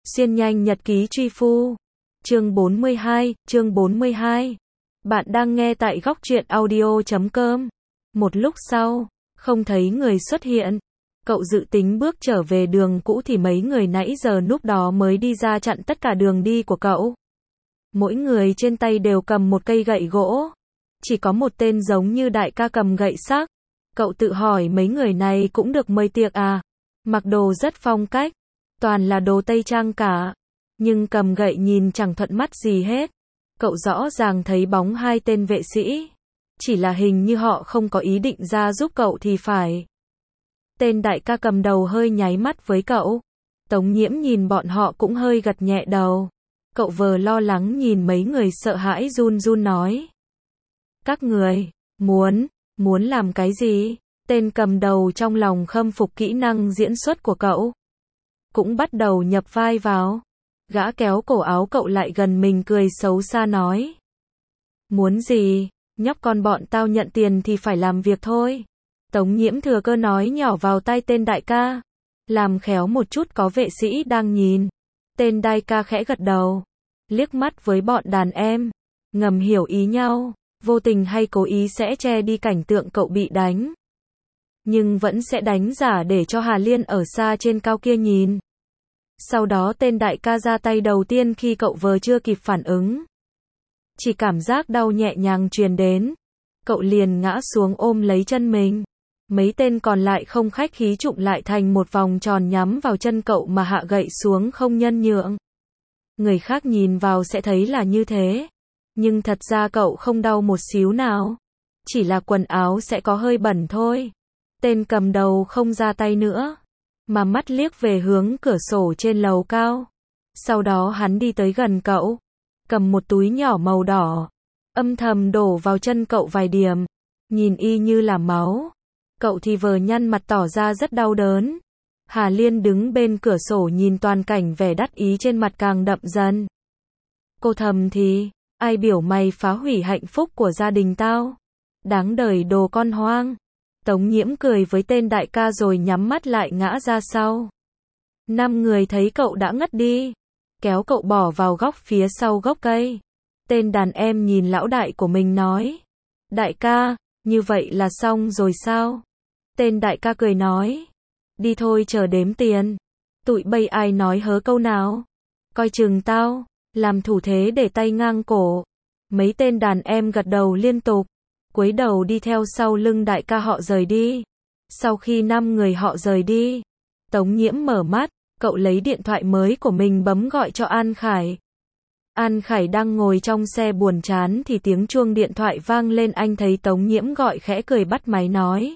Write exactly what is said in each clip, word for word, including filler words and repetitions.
Xuyên nhanh nhật ký truy phu. Chương bốn mươi hai, chương bốn mươi hai. Bạn đang nghe tại góc truyện audio chấm com. Một lúc sau, không thấy người xuất hiện. Cậu dự tính bước trở về đường cũ thì mấy người nãy giờ lúc đó mới đi ra chặn tất cả đường đi của cậu. Mỗi người trên tay đều cầm một cây gậy gỗ. Chỉ có một tên giống như đại ca cầm gậy sắc. Cậu tự hỏi mấy người này cũng được mời tiệc à? Mặc đồ rất phong cách. Toàn là đồ Tây Trang cả. Nhưng cầm gậy nhìn chẳng thuận mắt gì hết. Cậu rõ ràng thấy bóng hai tên vệ sĩ. Chỉ là hình như họ không có ý định ra giúp cậu thì phải. Tên đại ca cầm đầu hơi nháy mắt với cậu. Tống Nhiễm nhìn bọn họ cũng hơi gật nhẹ đầu. Cậu vờ lo lắng nhìn mấy người sợ hãi run run nói. Các người, muốn, muốn làm cái gì? Tên cầm đầu trong lòng khâm phục kỹ năng diễn xuất của cậu. Cũng bắt đầu nhập vai vào. Gã kéo cổ áo cậu lại gần mình cười xấu xa nói. Muốn gì? Nhóc con bọn tao nhận tiền thì phải làm việc thôi. Tống Nhiễm thừa cơ nói nhỏ vào tai tên đại ca. Làm khéo một chút có vệ sĩ đang nhìn. Tên đại ca khẽ gật đầu. Liếc mắt với bọn đàn em. Ngầm hiểu ý nhau. Vô tình hay cố ý sẽ che đi cảnh tượng cậu bị đánh. Nhưng vẫn sẽ đánh giả để cho Hà Liên ở xa trên cao kia nhìn. Sau đó tên đại ca ra tay đầu tiên khi cậu vừa chưa kịp phản ứng. Chỉ cảm giác đau nhẹ nhàng truyền đến. Cậu liền ngã xuống ôm lấy chân mình. Mấy tên còn lại không khách khí chụm lại thành một vòng tròn nhắm vào chân cậu mà hạ gậy xuống không nhân nhượng. Người khác nhìn vào sẽ thấy là như thế. Nhưng thật ra cậu không đau một xíu nào. Chỉ là quần áo sẽ có hơi bẩn thôi. Tên cầm đầu không ra tay nữa. Mà mắt liếc về hướng cửa sổ trên lầu cao. Sau đó hắn đi tới gần cậu. Cầm một túi nhỏ màu đỏ. Âm thầm đổ vào chân cậu vài điểm. Nhìn y như là máu. Cậu thì vờ nhăn mặt tỏ ra rất đau đớn. Hà Liên đứng bên cửa sổ nhìn toàn cảnh vẻ đắc ý trên mặt càng đậm dần. Cô thầm thì, ai biểu mày phá hủy hạnh phúc của gia đình tao? Đáng đời đồ con hoang. Tống Nhiễm cười với tên đại ca rồi nhắm mắt lại ngã ra sau. Năm người thấy cậu đã ngất đi. Kéo cậu bỏ vào góc phía sau gốc cây. Tên đàn em nhìn lão đại của mình nói. Đại ca, như vậy là xong rồi sao? Tên đại ca cười nói. Đi thôi chờ đếm tiền. Tụi bây ai nói hớ câu nào? Coi chừng tao. Làm thủ thế để tay ngang cổ. Mấy tên đàn em gật đầu liên tục. Cúi đầu đi theo sau lưng đại ca họ rời đi. Sau khi năm người họ rời đi, Tống Nhiễm mở mắt, cậu lấy điện thoại mới của mình bấm gọi cho An Khải. An Khải đang ngồi trong xe buồn chán thì tiếng chuông điện thoại vang lên, anh thấy Tống Nhiễm gọi khẽ cười bắt máy nói.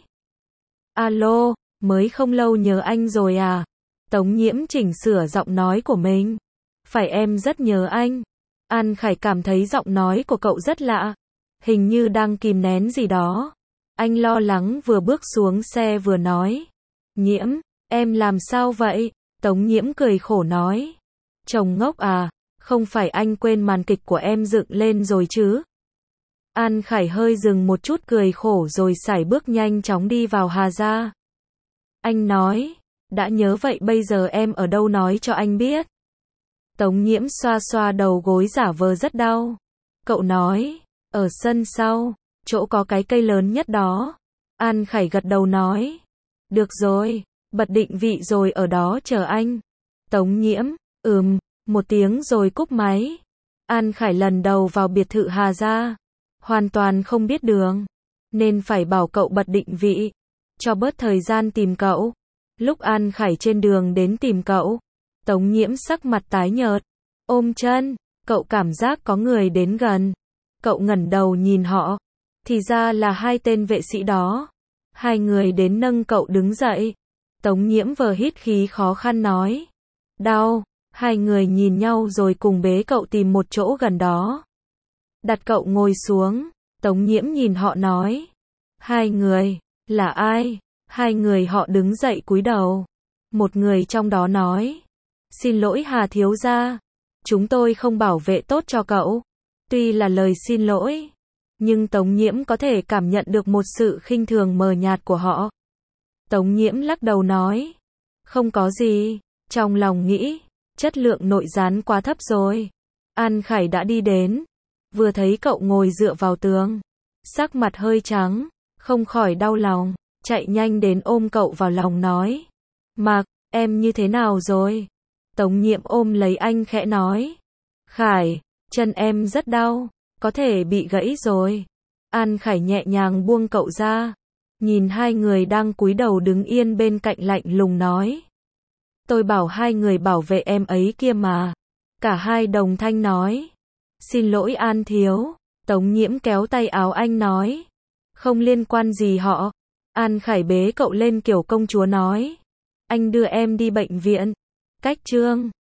Alo, mới không lâu nhớ anh rồi à? Tống Nhiễm chỉnh sửa giọng nói của mình. Phải, em rất nhớ anh. An Khải cảm thấy giọng nói của cậu rất lạ. Hình như đang kìm nén gì đó. Anh lo lắng vừa bước xuống xe vừa nói. Nhiễm, em làm sao vậy? Tống Nhiễm cười khổ nói. Chồng ngốc à, không phải anh quên màn kịch của em dựng lên rồi chứ? An Khải hơi dừng một chút cười khổ rồi sải bước nhanh chóng đi vào Hà gia. Anh nói, đã nhớ vậy bây giờ em ở đâu nói cho anh biết. Tống Nhiễm xoa xoa đầu gối giả vờ rất đau. Cậu nói. Ở sân sau, chỗ có cái cây lớn nhất đó. An Khải gật đầu nói. Được rồi, bật định vị rồi ở đó chờ anh. Tống Nhiễm, ừm, một tiếng rồi cúp máy. An Khải lần đầu vào biệt thự Hà gia. Hoàn toàn không biết đường. Nên phải bảo cậu bật định vị. Cho bớt thời gian tìm cậu. Lúc An Khải trên đường đến tìm cậu. Tống Nhiễm sắc mặt tái nhợt. Ôm chân, cậu cảm giác có người đến gần. Cậu ngẩng đầu nhìn họ. Thì ra là hai tên vệ sĩ đó. Hai người đến nâng cậu đứng dậy. Tống Nhiễm vờ hít khí khó khăn nói. Đau. Hai người nhìn nhau rồi cùng bế cậu tìm một chỗ gần đó. Đặt cậu ngồi xuống. Tống Nhiễm nhìn họ nói. Hai người, là ai? Hai người họ đứng dậy cúi đầu. Một người trong đó nói. Xin lỗi Hà thiếu gia. Chúng tôi không bảo vệ tốt cho cậu. Tuy là lời xin lỗi, nhưng Tống Nhiễm có thể cảm nhận được một sự khinh thường mờ nhạt của họ. Tống Nhiễm lắc đầu nói, không có gì, trong lòng nghĩ, chất lượng nội gián quá thấp rồi. An Khải đã đi đến, vừa thấy cậu ngồi dựa vào tường, sắc mặt hơi trắng, không khỏi đau lòng, chạy nhanh đến ôm cậu vào lòng nói. Mạc, em như thế nào rồi? Tống Nhiễm ôm lấy anh khẽ nói. Khải, chân em rất đau, có thể bị gãy rồi. An Khải nhẹ nhàng buông cậu ra, nhìn hai người đang cúi đầu đứng yên bên cạnh lạnh lùng nói. Tôi bảo hai người bảo vệ em ấy kia mà. Cả hai đồng thanh nói. Xin lỗi An thiếu. Tống Nhiễm kéo tay áo anh nói. Không liên quan gì họ. An Khải bế cậu lên kiểu công chúa nói. Anh đưa em đi bệnh viện. Cách chương